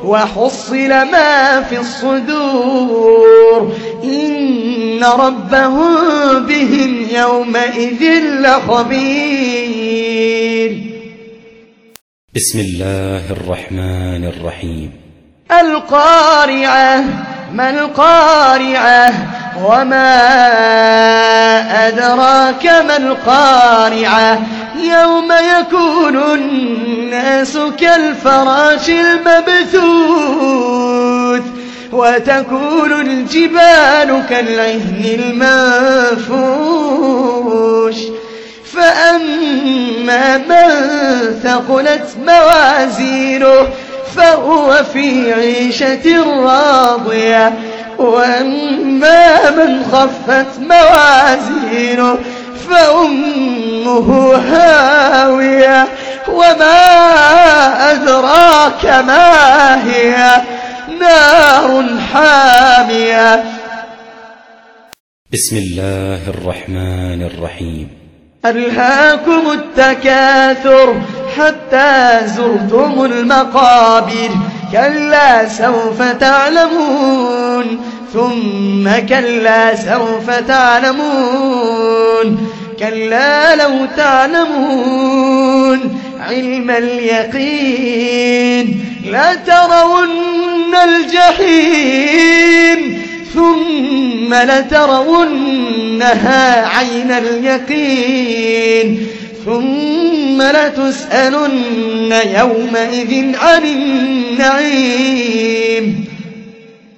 وحصل ما في الصدور إن ربهم بهم يومئذ لخبير. بسم الله الرحمن الرحيم. القارعة. ما القارعة؟ وما أدراك ما القارعة؟ يوم يكون الناس كالفراش المبثوث وتكون الجبال كالعهن المنفوش فأما من ثقلت موازينه فهو في عيشة راضية وأما من خفت موازينه فأمه هاوية وما أدراك ما هي نار حامية. بسم الله الرحمن الرحيم. ألهاكم التكاثر حتى زرتم المقابر كلا سوف تعلمون ثم كلا سوف تعلمون كلا لو تعلمون علم اليقين لترون الجحيم ثم لترونها عين اليقين ثم لتسألن يومئذ عن النعيم.